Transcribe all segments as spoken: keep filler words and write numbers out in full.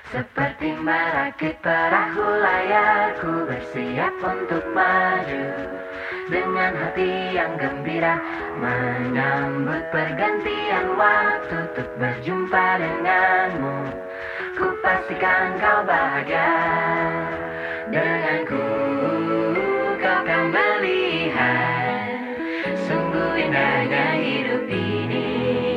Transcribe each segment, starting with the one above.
Seperti merakit perahu layar, ku bersiap untuk maju dengan hati yang gembira, menyambut pergantian waktu untuk berjumpa denganmu. Ku pastikan kau bahagia denganku, kau akan melihat sungguh indahnya hidup ini.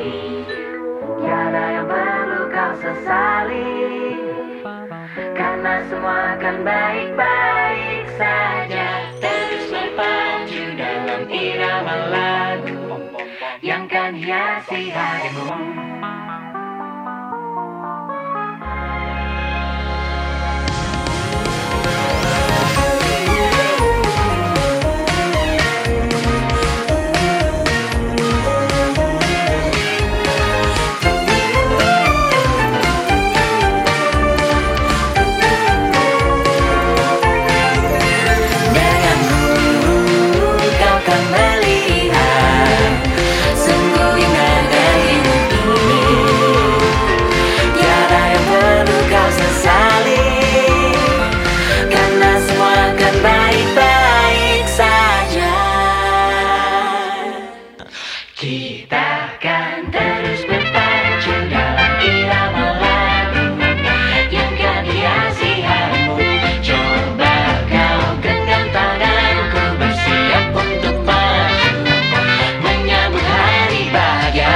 Tiada yang perlu kau sesali, karena semua akan baik-baik saja. Terus berpacu dalam irama lagu yang kan hiasi harimu. Kita akan terus berpacu dalam irama lagu yang kan hiasi harimu. Coba kau genggam tanganku, bersiap untuk maju menyambut hari bahagia.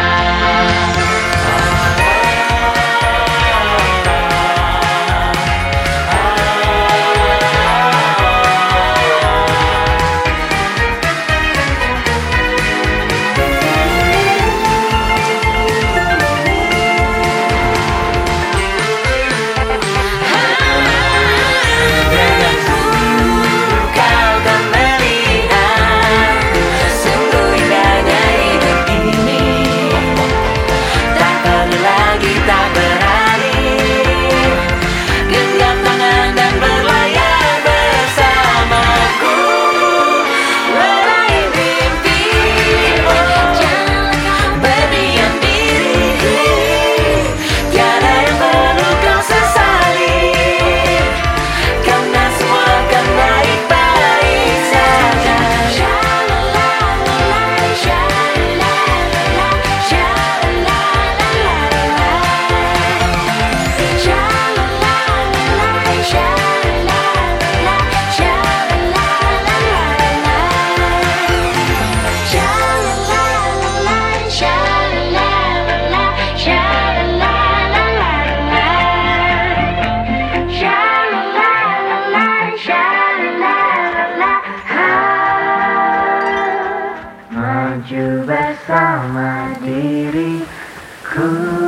Maju bersama diriku.